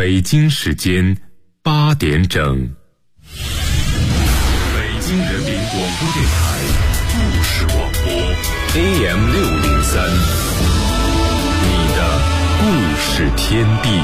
北京时间8点整，北京人民广播电台故事广播 AM603，你的故事天地。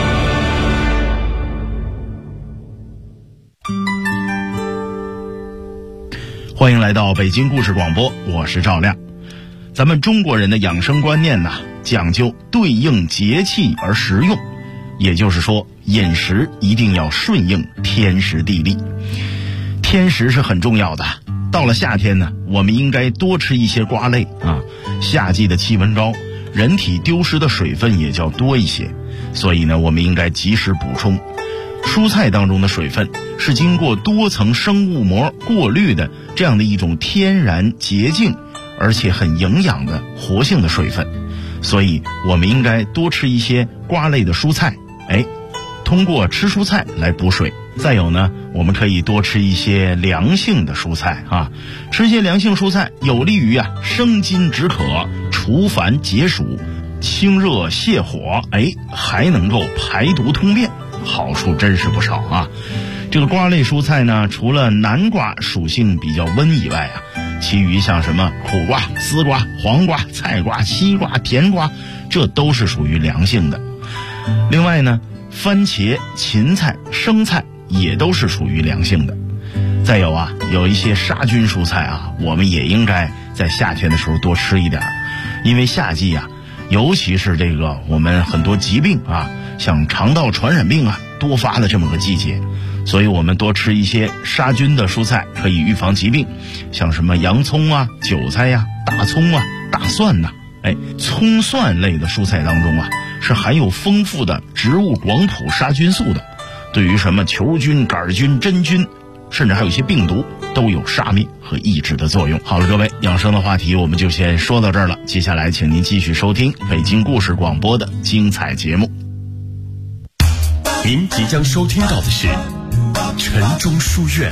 欢迎来到北京故事广播，我是赵亮。咱们中国人的养生观念呢，讲究对应节气而食用，也就是说饮食一定要顺应天时地利。天时是很重要的，到了夏天呢，我们应该多吃一些瓜类啊。夏季的气温高，人体丢失的水分也较多一些，所以呢，我们应该及时补充。蔬菜当中的水分是经过多层生物膜过滤的这样的一种天然洁净而且很营养的活性的水分，所以我们应该多吃一些瓜类的蔬菜，通过吃蔬菜来补水。再有呢，我们可以多吃一些凉性的蔬菜啊，吃些凉性蔬菜有利于生津止渴、除烦解暑、清热泻火，还能够排毒通便，好处真是不少啊。这个瓜类蔬菜呢，除了南瓜属性比较温以外其余像什么苦瓜、丝瓜、黄瓜、菜瓜、西瓜、甜瓜，这都是属于凉性的。另外呢，番茄、芹菜、生菜也都是属于凉性的。再有有一些杀菌蔬菜我们也应该在夏天的时候多吃一点，因为夏季尤其是这个我们很多疾病像肠道传染病多发的这么个季节，所以我们多吃一些杀菌的蔬菜可以预防疾病，像什么洋葱韭菜大葱大蒜葱蒜类的蔬菜当中是含有丰富的植物广谱杀菌素的，对于什么球菌、杆菌、真菌，甚至还有一些病毒都有杀灭和抑制的作用。好了，各位，养生的话题我们就先说到这儿了，接下来请您继续收听北京故事广播的精彩节目。 您即将收听到的是晨钟书院。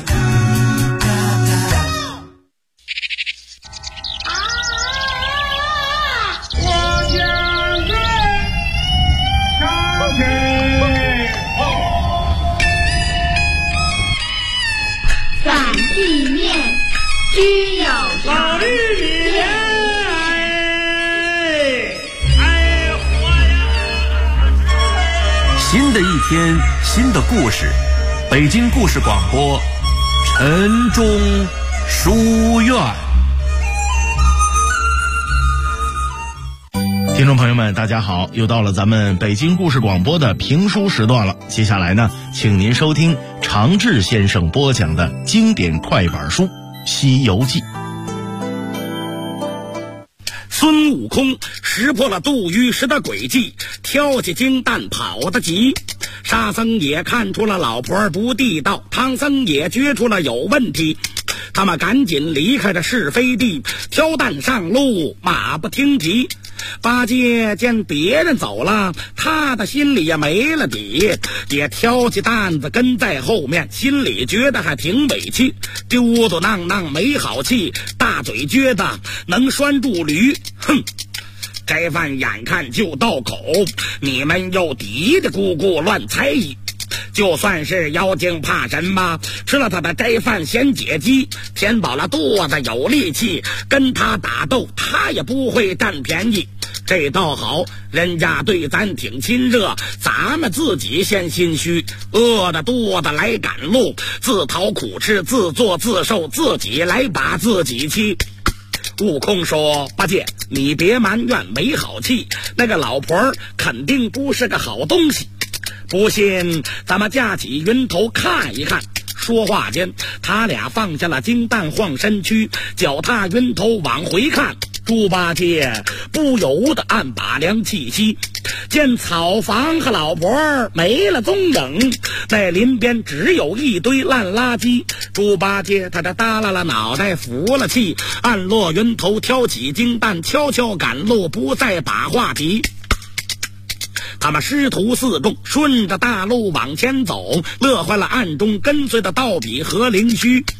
反地面居有常。 新的一天，新的故事，北京故事广播晨钟书院。 听众朋友们大家好，又到了咱们北京故事广播的评书时段了。接下来呢，请您收听常志先生播讲的经典快板书《西游记》。 孙悟空识破了杜御石的诡计，挑起金蛋跑得急。沙僧也看出了老婆不地道，唐僧也觉出了有问题。他们赶紧离开了是非地，挑担上路，马不停蹄。八戒见别人走了，他的心里也没了底，也挑起担子跟在后面，心里觉得还挺委屈，嘟嘟囔囔没好气，大嘴撅得能拴住驴。哼，该饭眼看就到口，你们又嘀嘀咕咕乱猜疑。就算是妖精怕什么，吃了他的斋饭先解饥，填饱了肚子有力气，跟他打斗他也不会占便宜。这倒好，人家对咱挺亲热，咱们自己先心虚，饿的肚子来赶路，自讨苦吃，自作自受，自己来把自己欺。悟空说：八戒，你别埋怨没好气，那个老婆肯定不是个好东西，不信咱们架起云头看一看。说话间，他俩放下了金蛋晃身躯，脚踏云头往回看。猪八戒不由得暗把凉气息，见草房和老婆没了踪影，在林边只有一堆烂垃圾。猪八戒他这耷拉了脑袋，服了气，按落云头，挑起金蛋，悄悄赶路，不再把话题。他们师徒四众顺着大路往前走，乐坏了暗中跟随的道比和灵虚。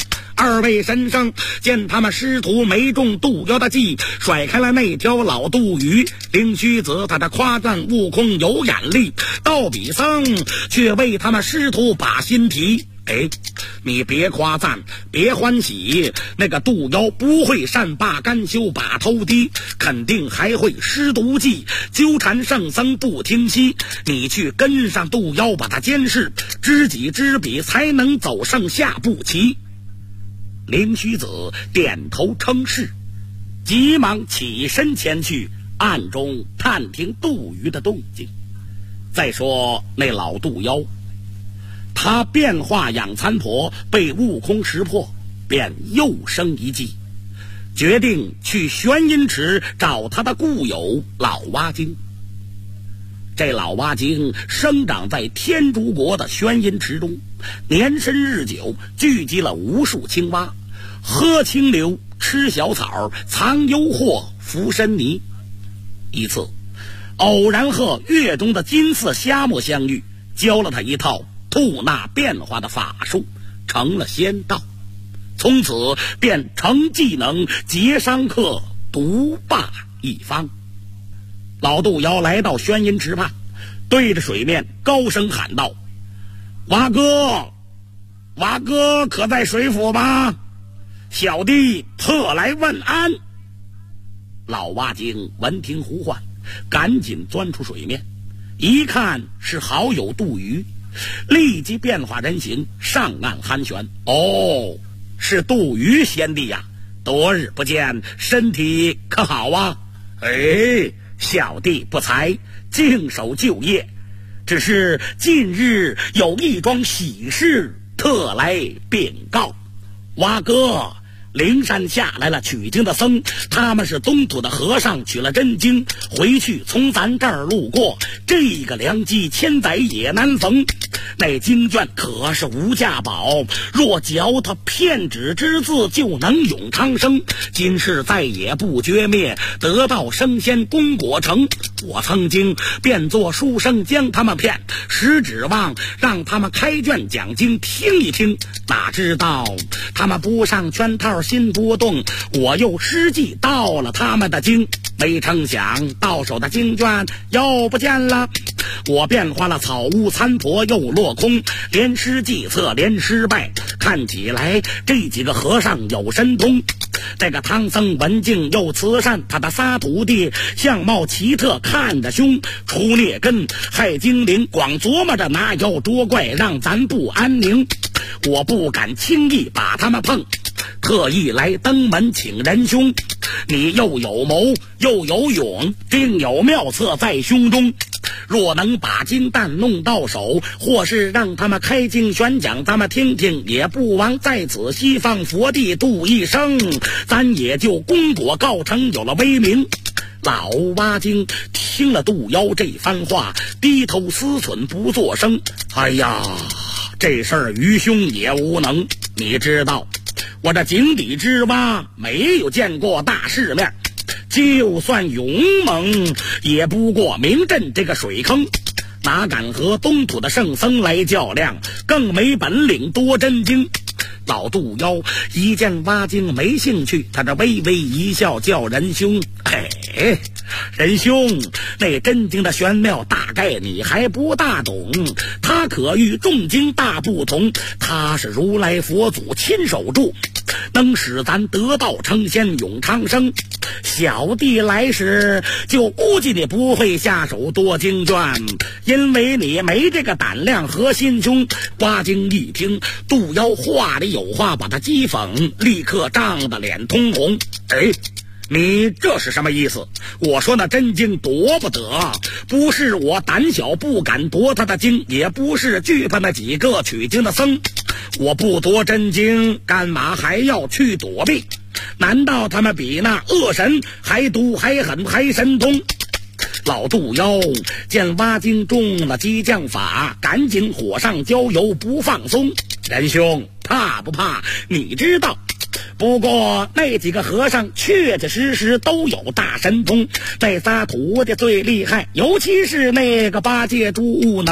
二位神僧见他们师徒没中渡妖的计，甩开了那条老渡鱼。灵虚子他的夸赞悟空有眼力，道比僧却为他们师徒把心提。你别夸赞，别欢喜，那个渡妖不会善罢甘休把头低，肯定还会施毒计，纠缠圣僧不停息。你去跟上渡妖，把他监视，知己知彼，才能走上下步棋。灵虚子点头称是，急忙起身前去，暗中探听渡鱼的动静。再说那老渡妖，他变化养蚕婆被悟空识破，便又生一计，决定去玄阴池找他的故友老蛙精。这老蛙精生长在天竺国的玄阴池中，年深日久，聚集了无数青蛙，喝清流，吃小草，藏幽壑，浮深泥。一次偶然和月中的金色虾蟆相遇，教了他一套吐纳变化的法术，成了仙道，从此便成技能，劫商客，独霸一方。老渡妖来到玄阴池畔，对着水面高声喊道：蛙哥，蛙哥可在水府吗？小弟特来问安。老蛙精闻听呼唤，赶紧钻出水面，一看是好友渡鱼，立即变化人形上岸寒暄。是渡鱼贤弟呀，多日不见，身体可好啊？小弟不才，静守旧业，只是近日有一桩喜事，特来禀告。蛙哥，灵山下来了取经的僧，他们是东土的和尚，取了真经回去，从咱这儿路过，这个良机千载也难逢。那经卷可是无价宝，若嚼他片纸之字，就能永长生，今世再也不绝灭，得道升仙功果成。我曾经变作书生将他们骗，实指望让他们开卷讲经听一听，哪知道他们不上圈套心不动，我又失计盗了他们的经，没成想到手的经卷又不见了。我变化了草屋参婆又落空，连施计策连失败，看起来这几个和尚有神通。这个唐僧文静又慈善，他的仨徒弟相貌奇特，看着凶，出孽根害精灵，光琢磨着拿妖捉怪，让咱不安宁。我不敢轻易把他们碰，特意来登门请仁兄，你又有谋又有勇，定有妙策在胸中。若能把金蛋弄到手，或是让他们开经宣讲，咱们听听，也不枉在此西方佛地度一生，咱也就功果告成，有了威名。老蛙精听了渡妖这番话，低头思忖不作声。这事儿愚兄也无能，你知道我这井底之蛙没有见过大世面，就算勇猛也不过明镇这个水坑，哪敢和东土的圣僧来较量，更没本领夺真经。老渡妖一见蛙精没兴趣，他这微微一笑，叫仁兄。仁兄，那真经的玄妙大概你还不大懂，它可与众经大不同，它是如来佛祖亲手著，能使咱得道成仙永长生。小弟来时就估计你不会下手夺经卷，因为你没这个胆量和心胸。蛙精一听渡妖话里有话，把他讥讽，立刻涨得脸通红。你这是什么意思？我说那真经夺不得，不是我胆小不敢夺他的经，也不是惧怕那几个取经的僧。我不夺真经，干嘛还要去躲避？难道他们比那恶神还毒还狠还神通？老渡妖见蛙精中了激将法，赶紧火上浇油不放松。仁兄怕不怕？你知道，不过那几个和尚确确实实都有大神通，这仨徒弟最厉害，尤其是那个八戒猪悟能，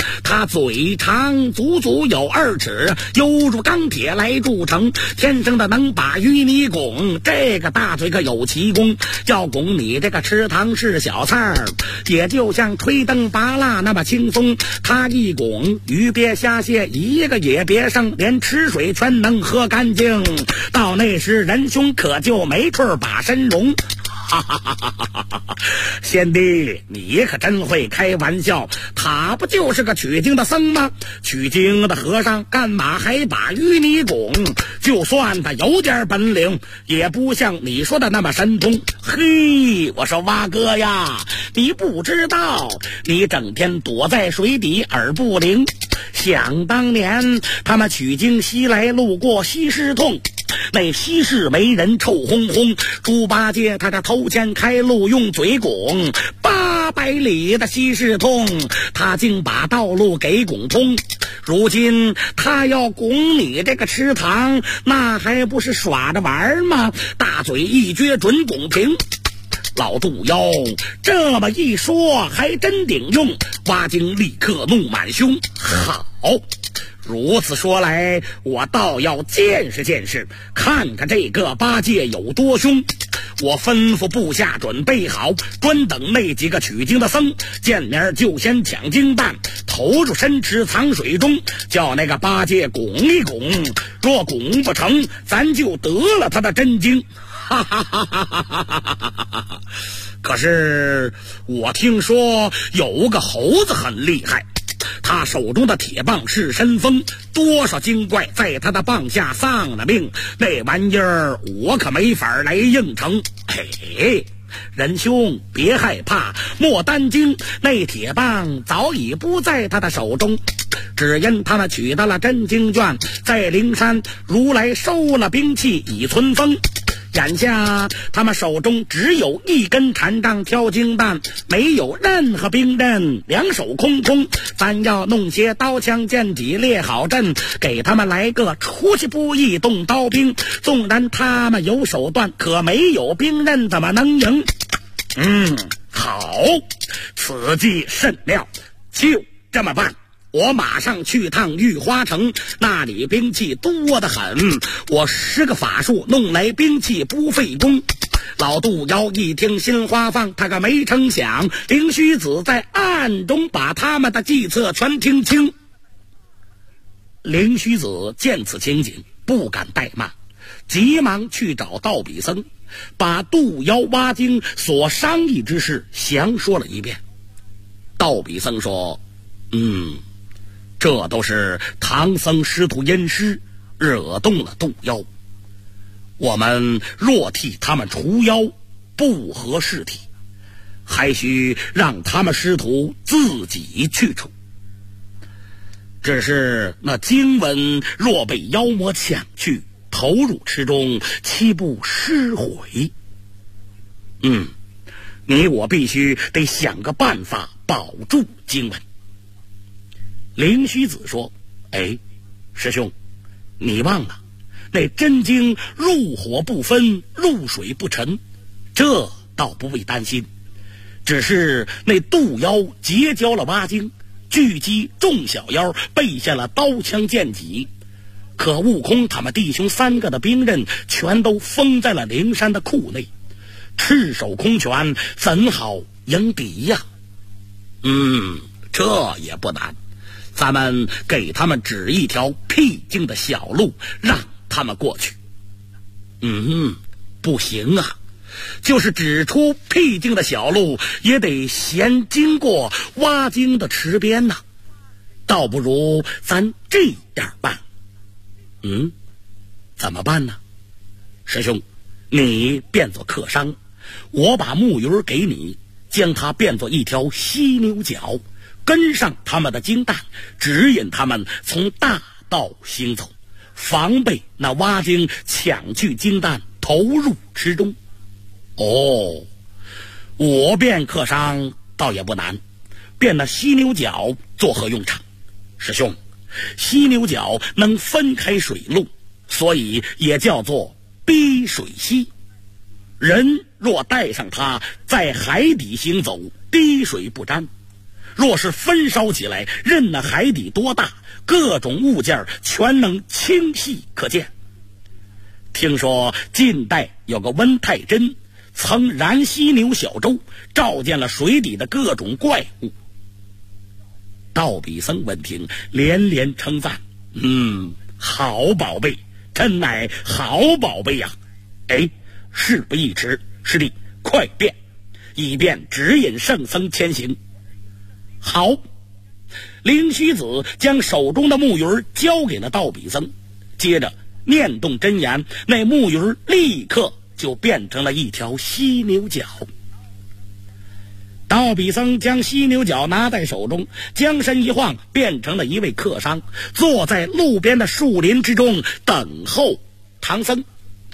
它嘴长足足有2尺，犹如钢铁来铸成，天生的能把淤泥拱。这个大嘴可有奇功，要拱你这个池塘是小菜儿，也就像吹灯拔蜡那么轻松。它一拱，鱼鳖虾蟹一个也别剩，连吃水全能喝干净。到那时仁兄可就没处把身容。哈哈哈哈哈哈！贤弟，你可真会开玩笑，他不就是个取经的僧吗？取经的和尚干嘛还把淤泥拱？就算他有点本领，也不像你说的那么神通。嘿，我说蛙哥呀，你不知道，你整天躲在水底耳不灵。想当年他们取经西来，路过西市洞，那西市没人臭烘烘，猪八戒他这头前开路用嘴拱，800里的西市洞，他竟把道路给拱通。如今他要拱你这个池塘，那还不是耍着玩吗？大嘴一撅准拱平。老杜妖这么一说还真顶用，蛙精立刻怒满胸。好，如此说来，我倒要见识见识，看看这个八戒有多凶。我吩咐部下准备好，专等那几个取经的僧见面就先抢经蛋，投入深池藏水中，叫那个八戒拱一拱，若拱不成，咱就得了他的真经。哈哈哈哈哈哈！可是我听说有个猴子很厉害，他手中的铁棒是神风，多少精怪在他的棒下丧了命，那玩意儿我可没法来应承。嘿，仁兄别害怕，莫担惊，那铁棒早已不在他的手中，只因他们取到了真经卷，在灵山如来收了兵器以存风。眼下他们手中只有一根禅杖挑经弹，没有任何兵刃，两手空空。咱要弄些刀枪剑戟列好阵，给他们来个出其不意动刀兵。纵然他们有手段，可没有兵刃，怎么能赢？好，此计甚妙，就这么办。我马上去趟玉花城，那里兵器多得很，我施个法术弄来兵器不费工。老杜妖一听心花放，他可没成想灵虚子在暗中把他们的计策全听清。灵虚子见此情景，不敢怠慢，急忙去找道比僧，把渡妖蛙精所商议之事详说了一遍。道比僧说，这都是唐僧师徒阴师惹动了渡妖，我们若替他们除妖，不合事体，还需让他们师徒自己去除。只是那经文若被妖魔抢去，投入池中，岂不失毁？你我必须得想个办法保住经文。灵虚子说，师兄，你忘了那真经入火不分，入水不沉，这倒不必担心。只是那渡妖结交了蛙精，聚集众小妖，备下了刀枪剑戟，可悟空他们弟兄3个的兵刃全都封在了灵山的库内，赤手空拳怎好迎敌呀？这也不难，咱们给他们指一条僻静的小路，让他们过去。不行啊，就是指出僻静的小路，也得先经过蛙精的池边呐。倒不如咱这样办。怎么办呢？师兄，你变作客商，我把木鱼给你，将它变作一条犀牛角，跟上他们的经弹，指引他们从大道行走，防备那蛙精抢去经弹，投入池中。我变客商倒也不难，变那犀牛角作何用场？师兄，犀牛角能分开水路，所以也叫做逼水犀。人若带上它，在海底行走，滴水不沾。 若是焚烧起来，任那海底多大，各种物件全能清晰可见。听说近代有个温太真曾燃犀牛小舟，照见了水底的各种怪物。道比僧闻听，连连称赞：“好宝贝，真乃好宝贝呀！”哎，事不宜迟，师弟快变，以便指引圣僧前行。好，灵虚子将手中的木鱼交给了道比僧，接着念动真言，那木鱼立刻就变成了一条犀牛角。道比僧将犀牛角拿在手中，将身一晃，变成了一位客商，坐在路边的树林之中等候唐僧。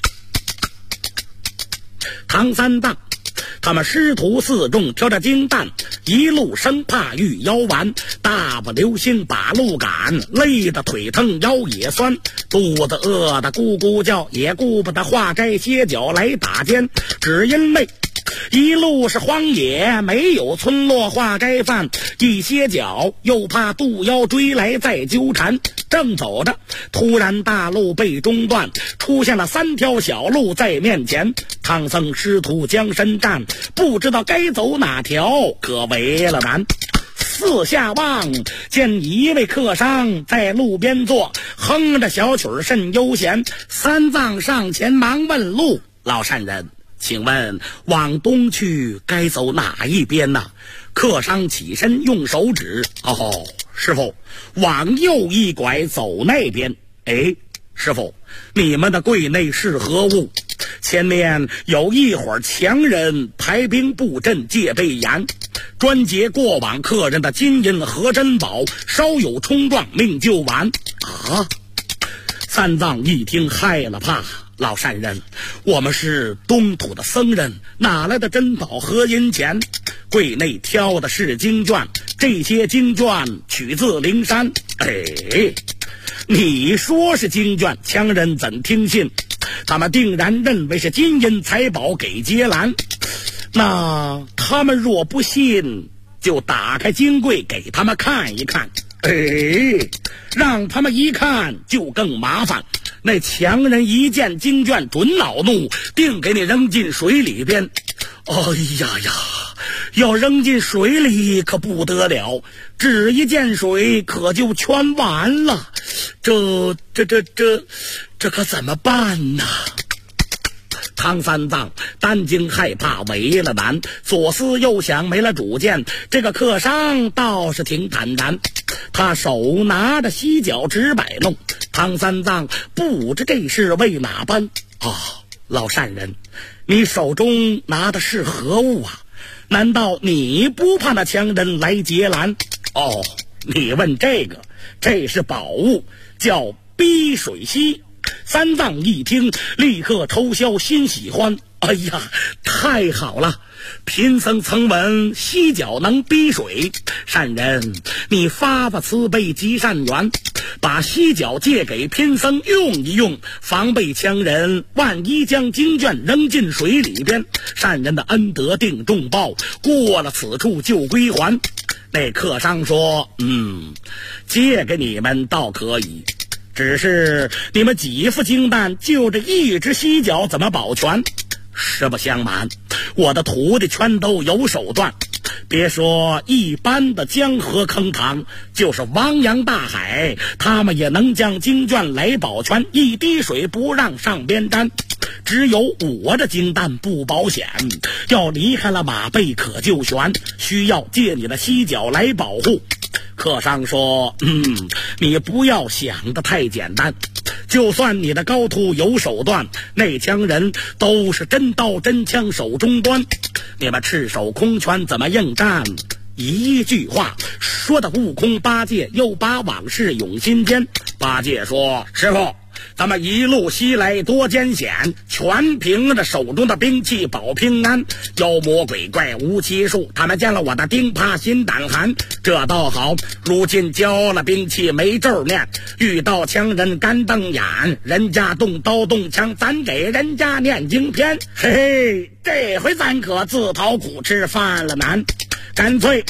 唐三藏他们师徒四众挑着金担，一路生怕遇妖丸，大步流星把路赶，累得腿疼腰也酸，肚子饿得咕咕叫，也顾不得化斋歇脚来打尖，只因为一路是荒野，没有村落化斋饭，一歇脚又怕渡妖追来再纠缠。正走着，突然大路被中断，出现了3条小路在面前。唐僧师徒将身站，不知道该走哪条，可为了难。四下望，见一位客商在路边坐，哼着小曲儿甚悠闲。三藏上前忙问路：“老善人，请问往东去该走哪一边呢？”客商起身用手指：“哦，师傅，往右一拐走那边。”哎，师傅，你们的柜内是何物？前面有一伙强人排兵布阵，戒备严，专劫过往客人的金银和珍宝，稍有冲撞命就完。啊！三藏一听害了怕，老善人，我们是东土的僧人，哪来的珍宝和银钱？柜内挑的是经卷，这些经卷取自灵山。哎，你说是经卷，强人怎听信？他们定然认为是金银财宝给劫拦。那他们若不信，就打开金柜给他们看一看。哎，让他们一看就更麻烦。那强人一见经卷准恼怒，定给你扔进水里边。哎呀呀，要扔进水里可不得了，只一见水可就全完了。这可怎么办呢？唐三藏担惊害怕，为了难，左思右想，没了主见。这个客商倒是挺坦然，他手拿着犀角直摆弄。唐三藏不知这是为哪般。老善人，你手中拿的是何物啊？难道你不怕那强人来劫拦？哦，你问这个，这是宝物，叫逼水犀。三藏一听，立刻抽箫，心喜欢。哎呀，太好了！贫僧曾闻犀角能逼水，善人你发慈悲积善缘，把犀角借给贫僧用一用，防备强人万一将经卷扔进水里边，善人的恩德定重报，过了此处就归还。那客商说：借给你们倒可以，只是你们几副金蛋就这一只犀角怎么保全？实不相瞒，我的徒弟全都有手段，别说一般的江河坑塘，就是汪洋大海，他们也能将经卷来保全，一滴水不让上边沾。只有我的金蛋不保险，要离开了马背可就悬，需要借你的犀角来保护。客商说：你不要想得太简单，就算你的高徒有手段，那强人都是真刀真枪手中端，你们赤手空拳怎么应战？一句话说的悟空八戒又把往事涌心间。八戒说：师傅，咱们一路西来多艰险，全凭着手中的兵器保平安。妖魔鬼怪无奇数，他们见了我的钉耙心胆寒。这倒好，如今交了兵器没咒念，遇到强人干瞪眼，人家动刀动枪，咱给人家念经篇。嘿嘿，这回咱可自讨苦吃，犯了难。干脆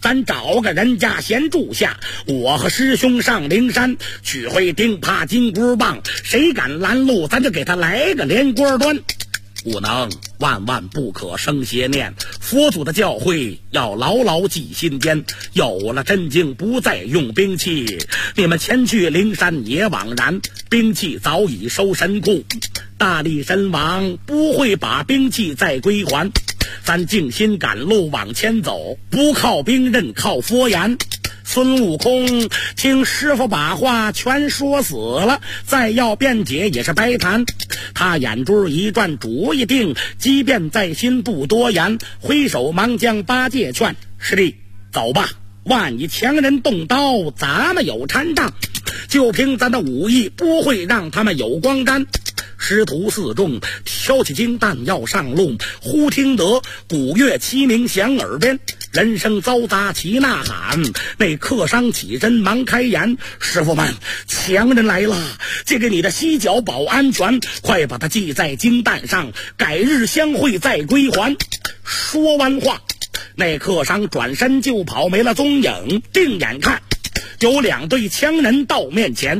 咱找个人家先住下，我和师兄上灵山取回钉耙金箍棒，谁敢拦路，咱就给他来个连锅端。不能，万万不可生邪念，佛祖的教诲要牢牢记心间。有了真经，不再用兵器，你们前去灵山也枉然，兵器早已收神库，大力神王不会把兵器再归还。咱静心赶路往前走，不靠兵刃，靠佛言。孙悟空听师傅把话全说死了，再要辩解也是白谈。他眼珠一转，主意定，即便在心不多言，挥手忙将八戒劝：师弟走吧，万一强人动刀，咱们有禅杖，就凭咱的武艺，不会让他们有光沾。师徒四众挑起金担要上路，忽听得鼓乐齐鸣响耳边，人声嘈杂齐呐喊。那客商起身忙开言：师傅们，强人来了，借给你的犀角保安全，快把它记在金担上，改日相会再归还。说完话，那客商转身就跑，没了踪影。定眼看有两队强人到面前，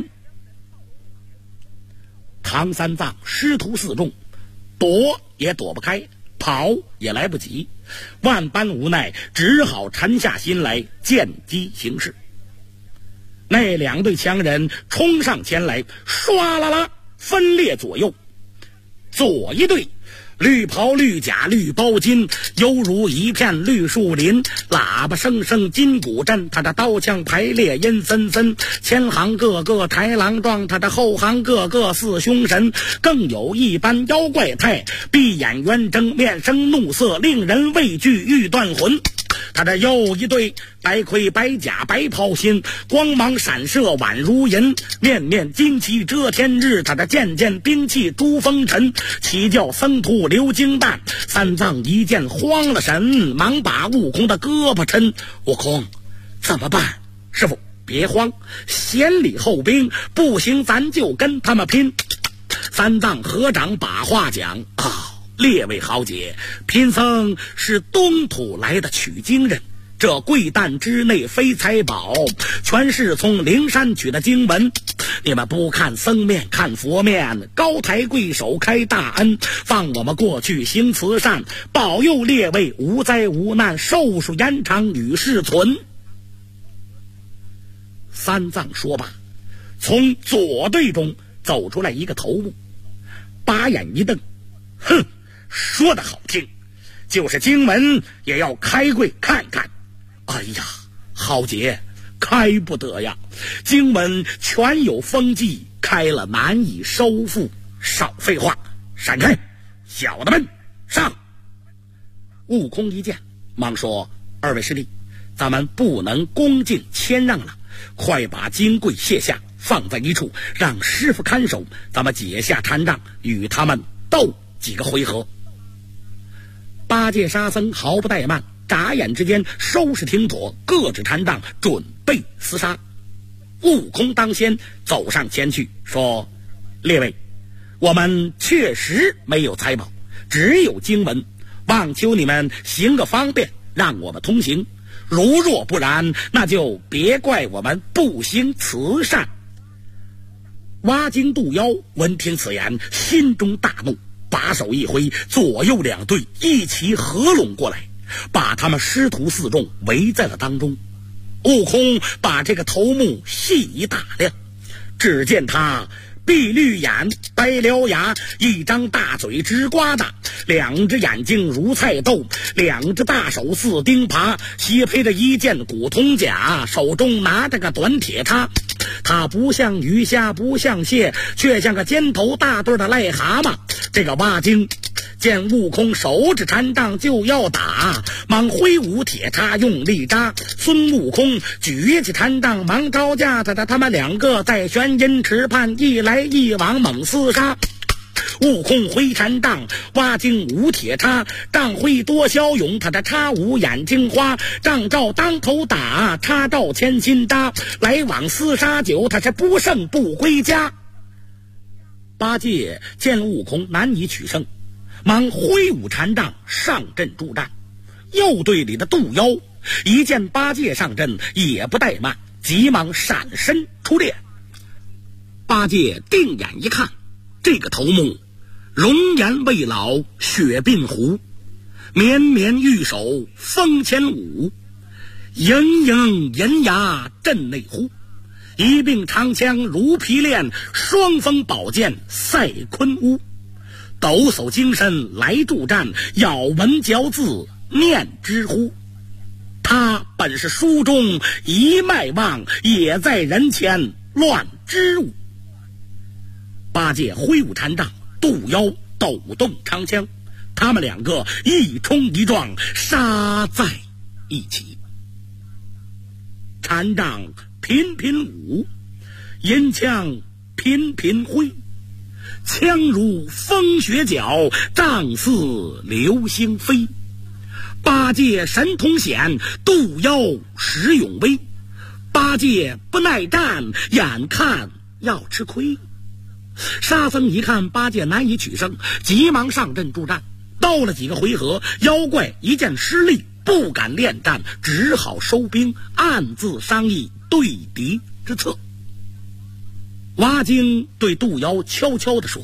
唐三藏师徒四众躲也躲不开，跑也来不及，万般无奈，只好沉下心来见机行事。那两队强人冲上前来，唰啦啦分列左右。左一队绿袍绿甲绿包巾，犹如一片绿树林，喇叭声声金鼓震，他的刀枪排列阴森森，前行个个豺狼状，他的后行个个似凶神，更有一般妖怪态，闭眼圆睁，面生怒色，令人畏惧欲断魂。他的又一对白盔白甲白袍心，光芒闪射宛如银，面面旌旗遮天日，他的件件兵器珠风尘，齐叫僧徒流金蛋。三藏一见慌了神，忙把悟空的胳膊抻：悟空怎么办？师傅别慌，先礼后兵，不行咱就跟他们拼。三藏合掌把话讲：列位豪杰，贫僧是东土来的取经人，这贵担之内非财宝，全是从灵山取的经文。你们不看僧面看佛面，高抬贵手开大恩，放我们过去行慈善，保佑列位无灾无难，寿数延长，与世存。三藏说罢，从左队中走出来一个头目，把眼一瞪：哼，说得好听，就是经文也要开柜看看。哎呀，豪杰开不得呀，经文全有封记，开了难以收复。少废话，闪开，小的们上。悟空一见，忙说：二位师弟，咱们不能恭敬谦让了，快把金柜卸下，放在一处，让师傅看守，咱们解下禅杖，与他们斗几个回合。八戒沙僧毫不怠慢，眨眼之间收拾停妥，各执禅杖，准备厮杀。悟空当先走上前去说：列位，我们确实没有财宝，只有经文，望求你们行个方便，让我们通行。如若不然，那就别怪我们不行慈善。挖经渡妖闻听此言，心中大怒，把手一挥，左右两队一齐合拢过来，把他们师徒四众围在了当中。悟空把这个头目细一打量，只见他碧绿眼白獠牙，一张大嘴直刮大，两只眼睛如菜豆，两只大手似钉耙，斜配着一件古铜甲，手中拿着个短铁叉。他不像鱼虾不像蟹，却像个尖头大对的癞蛤蟆。这个挖经见悟空手指禅杖就要打，忙挥舞铁叉用力扎。孙悟空举起禅杖忙招架，他们两个在悬阴池畔一来一往猛厮杀。悟空挥禅杖，挖经舞铁叉，杖挥多骁勇，他的叉舞眼睛花，杖照当头打，叉照千心扎，来往厮杀久，他是不胜不归家。八戒见悟空难以取胜，忙挥舞禅杖上阵助战。右队里的渡妖一见八戒上阵，也不怠慢，急忙闪身出列。八戒定眼一看，这个头目容颜未老，雪鬓胡，绵绵玉手风前舞，盈盈银牙震内呼，一柄长枪如皮链，双锋宝剑赛昆乌，抖擞精神来助战，咬文嚼字念之乎。他本是书中一脉望，也在人前乱之物。八戒挥舞禅杖，渡妖抖动长枪，他们两个一冲一撞，杀在一起。禅杖频频舞，银枪频频挥，枪如风雪脚，杖似流星飞。八戒神通显，渡妖使勇威。八戒不耐战，眼看要吃亏。沙僧一看八戒难以取胜，急忙上阵助战。斗了几个回合，妖怪一见失利，不敢恋战，只好收兵，暗自商议对敌之策。挖精对渡妖悄悄地说：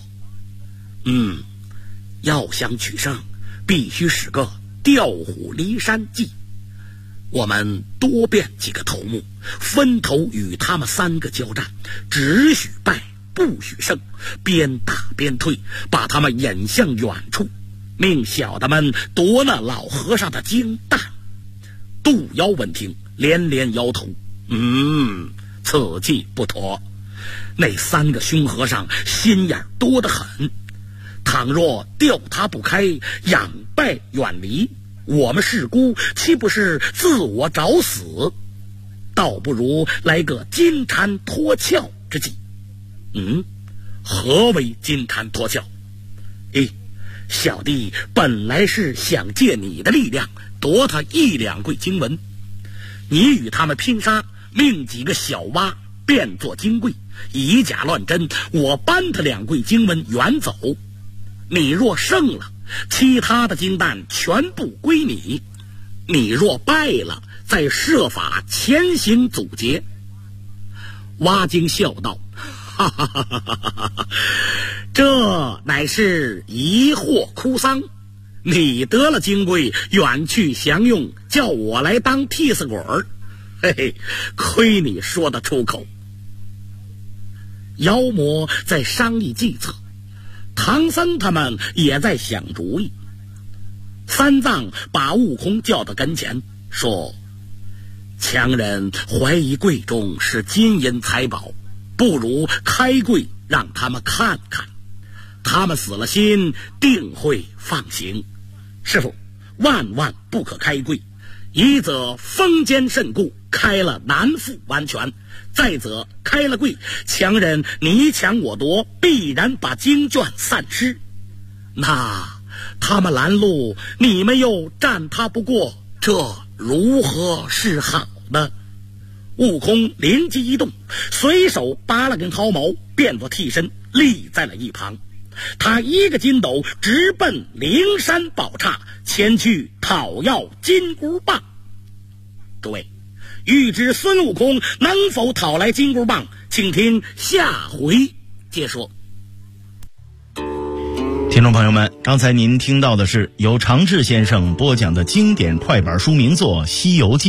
要想取胜，必须使个调虎离山计。我们多变几个头目，分头与他们三个交战，只许败不许胜，边打边退，把他们引向远处，命小的们夺那老和尚的金蛋。渡妖闻听，连连摇头，此计不妥。那三个凶和尚心眼多得很，倘若调他不开，养败远离，我们世姑岂不是自我找死？倒不如来个金蝉脱壳之计。何为金蝉脱壳？小弟本来是想借你的力量夺他1、2柜经文，你与他们拼杀，命几个小蛙变作金柜，以假乱真，我搬他2柜经文远走。你若胜了，其他的金蛋全部归你；你若败了，再设法前行阻截。蛙精笑道：哈哈哈哈哈哈，这乃是疑惑哭丧。你得了金龟，远去享用，叫我来当替死鬼儿，嘿嘿，亏你说得出口。妖魔在商议计策，唐僧他们也在想主意。三藏把悟空叫到跟前，说：强人怀疑柜中是金银财宝，不如开柜让他们看看，他们死了心，定会放行。师父，万万不可开柜，一则风艰甚固，开了难复完全；再则开了柜，强人你抢我夺，必然把经卷散失。那他们拦路，你们又战他不过，这如何是好呢？悟空灵机一动，随手拔了根毫毛，变作替身，立在了一旁。他一个筋斗直奔灵山宝刹，前去讨要金箍棒。诸位，欲知孙悟空能否讨来金箍棒，请听下回接说。 听众朋友们，刚才您听到的是由常志先生播讲的经典快板书名作《西游记》。